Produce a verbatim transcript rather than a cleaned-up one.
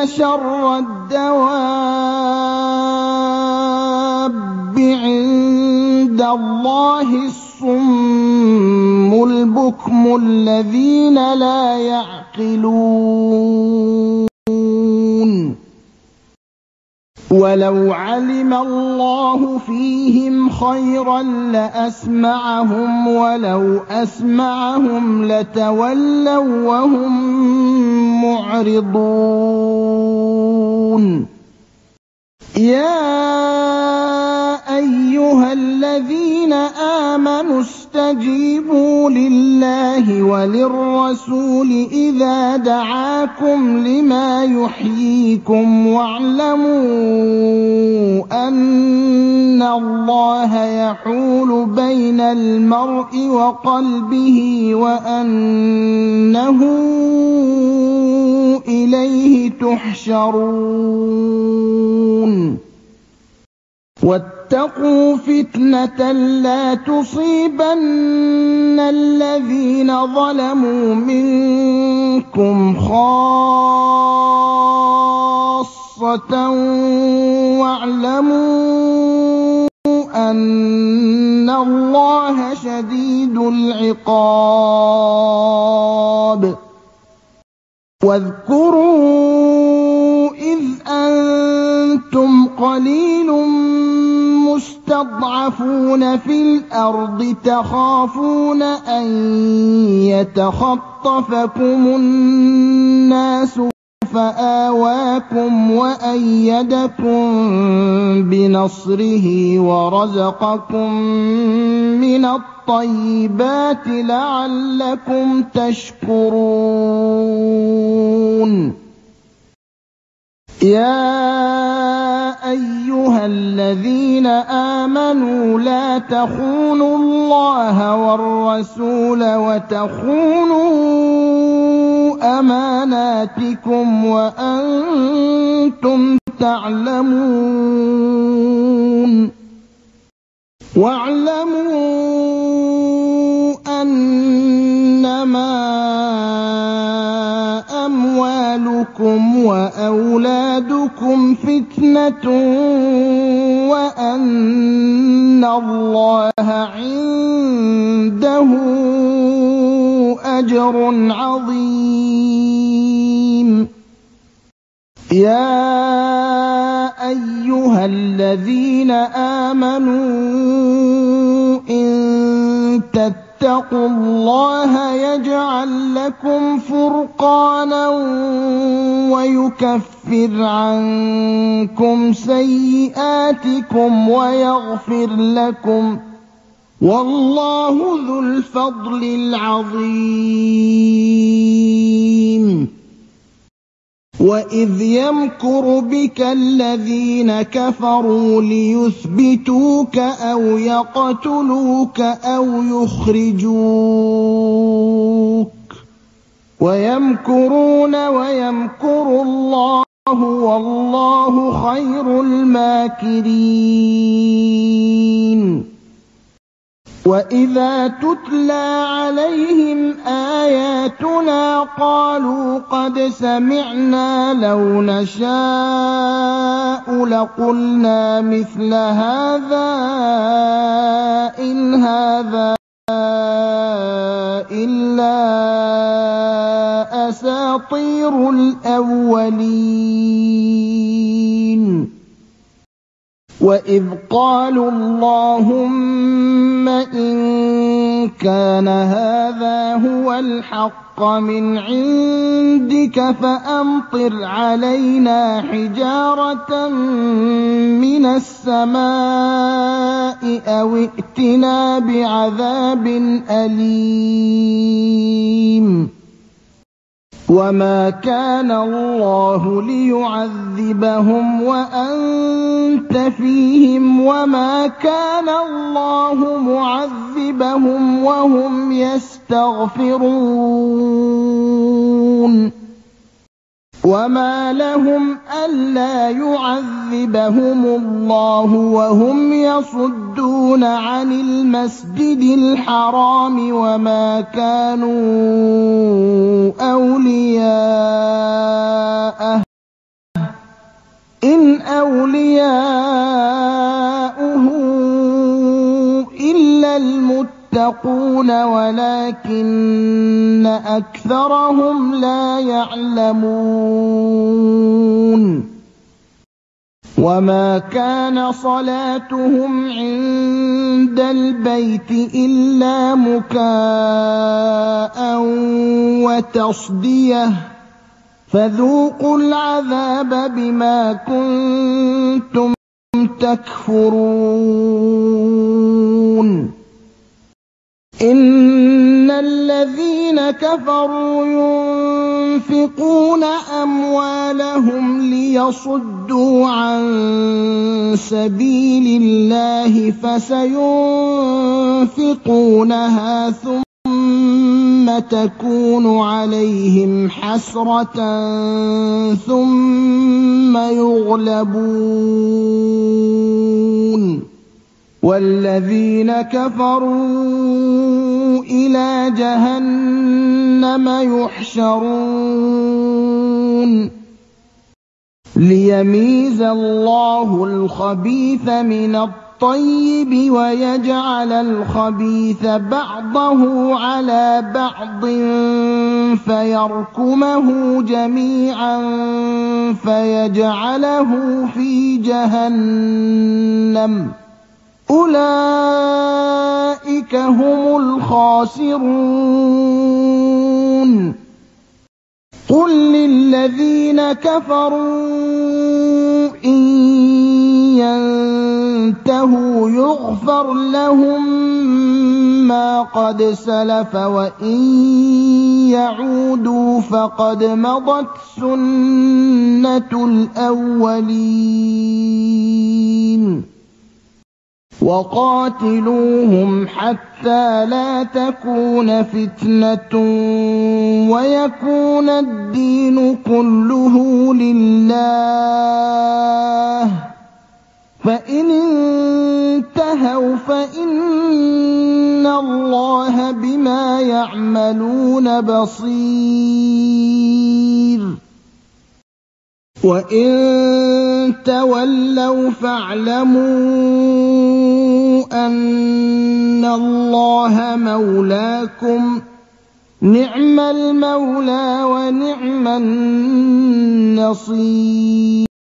شَرَّ الدَّوَابِّ عِندَ اللَّهِ الصُّمُّ الْبُكْمُ الَّذِينَ لَا يَعْقِلُونَ وَلَوْ عَلِمَ اللَّهُ فِيهِمْ خَيْرًا لَّأَسْمَعَهُمْ وَلَوْ أَسْمَعَهُمْ لَتَوَلَّوا وَّهُم مُّعْرِضُونَ يَا أَيُّهَا الَّذِينَ آمَنُوا اسْتَجِيبُوا لِلَّهِ وَلِلرَّسُولِ إِذَا دَعَاكُمْ لِمَا يُحْيِيكُمْ وَاعْلَمُوا أَنَّ اللَّهَ يَحُولُ بَيْنَ الْمَرْءِ وَقَلْبِهِ وَأَنَّهُ إِلَيْهِ تُحْشَرُونَ وَاتَّقُوا فِتْنَةً لَّا تُصِيبَنَّ الَّذِينَ ظَلَمُوا مِنكُمْ خَاصَّةً وَاعْلَمُوا أَنَّ اللَّهَ شَدِيدُ الْعِقَابِ وَاذْكُرُوا إِذْ أَنتُمْ قَلِيلٌ مُّسْتَضْعَفُونَ فِي الْأَرْضِ تَخَافُونَ أَن يَتَخَطَّفَكُمُ النَّاسُ فَآوَاكُمْ وَأَيَّدَكُم بِنَصْرِهِ وَرَزَقَكُم مِّنَ الطَّيِّبَاتِ لَعَلَّكُمْ تَشْكُرُونَ يَا أَيُّهَا الَّذِينَ آمَنُوا لَا تَخُونُوا اللَّهَ وَالرَّسُولَ وَتَخُونُوا أَمَانَاتِكُمْ وَأَنتُمْ تَعْلَمُونَ وَاعْلَمُوا أَنَّمَا أَمْوَالُكُمْ وَأَوْلَادُكُمْ فِتْنَةٌ وَأَنَّ اللَّهَ عِندَهُ أَجْرٌ عَظِيمٌ يَا أَيُّهَا الَّذِينَ آمَنُوا إِن تَتَّقُوا اللَّهَ يَجْعَل لَّكُمْ فُرْقَانًا وَيُكَفِّرْ عَنكُمْ سَيِّئَاتِكُمْ وَيَغْفِرْ لَكُمْ ۗ وَاللَّهُ ذُو الْفَضْلِ الْعَظِيمِ وَإِذْ يَمْكُرُ بِكَ الَّذِينَ كَفَرُوا لِيُثْبِتُوكَ أَوْ يَقْتُلُوكَ أَوْ يُخْرِجُوكَ وَيَمْكُرُونَ وَيَمْكُرُ اللَّهُ وَاللَّهُ خَيْرُ الْمَاكِرِينَ وَإِذَا تُتْلَىٰ عَلَيْهِمْ آيَاتُنَا قَالُوا قَدْ سَمِعْنَا لَوْ نَشَاءُ لَقُلْنَا مِثْلَ هَٰذَا إِنْ هَٰذَا إِلَّا أَسَاطِيرُ الْأَوَّلِينَ وَإِذْ قَالُوا اللَّهُمَّ إِن كَانَ هَٰذَا هُوَ الْحَقَّ مِنْ عِندِكَ فَأَمْطِرْ عَلَيْنَا حِجَارَةً مِّنَ السَّمَاءِ أَوِ ائْتِنَا بِعَذَابٍ أَلِيمٍ وَمَا كَانَ اللَّهُ لِيُعَذِّبَهُمْ وَأَنتَ فِيهِمْ وَمَا كَانَ اللَّهُ مُعَذِّبَهُمْ وَهُمْ يَسْتَغْفِرُونَ وَمَا لَهُمْ أَلَّا يُعَذِّبَهُمُ اللَّهُ وَهُمْ يَصُدُّونَ عَنِ الْمَسْجِدِ الْحَرَامِ وَمَا كَانُوا أَوْلِيَاءَهُ أَوْلِيَاؤُهُ إِلَّا الْمُتَّقُونَ وَلَٰكِنَّ أَكْثَرَهُمْ لَا يَعْلَمُونَ وَمَا كَانَ صَلَاتُهُمْ عِندَ الْبَيْتِ إِلَّا مُكَاءً وَتَصْدِيَةً فَذُوقُوا الْعَذَابَ بِمَا كُنتُمْ تَكْفُرُونَ إِنَّ الَّذِينَ كَفَرُوا يُنفِقُونَ أَمْوَالَهُمْ لِيَصُدُّوا عَن سَبِيلِ اللَّهِ فَسَيُنفِقُونَهَا ثُمَّ تَكُونُ عَلَيْهِمْ حَسْرَةً ثُمَّ يُغْلَبُونَ وَالَّذِينَ كَفَرُوا إِلَىٰ جَهَنَّمَ يُحْشَرُونَ لِيَمِيزَ اللَّهُ الْخَبِيثَ مِنَ الطَّيِّبِ وَيَجْعَلَ الْخَبِيثَ بَعْضَهُ عَلَىٰ بَعْضٍ فَيَرْكُمَهُ جَمِيعًا فَيَجْعَلَهُ فِي جَهَنَّمَ ۚ أُولَٰئِكَ هُمُ الْخَاسِرُونَ قُل لِّلَّذِينَ كَفَرُوا إِن يَنتَهُوا يُغْفَرْ لَهُم مَّا قَدْ سَلَفَ وَإِن يَعُودُوا فَقَدْ مَضَتْ سُنَّةُ الْأَوَّلِينَ وَقَاتِلُوهُمْ حَتَّىٰ لَا تَكُونَ فِتْنَةٌ وَيَكُونَ الدِّينُ كُلُّهُ لِلَّهِ ۖ فَإِنِ انتَهَوْا فَإِنَّ اللَّهَ بِمَا يَعْمَلُونَ بَصِيرٌ وَإِن تَوَلَّوْا فَاعْلَمُوا أَنَّ اللَّهَ مَوْلَاكُمْ ۚ نِعْمَ الْمَوْلَىٰ وَنِعْمَ النَّصِيرُ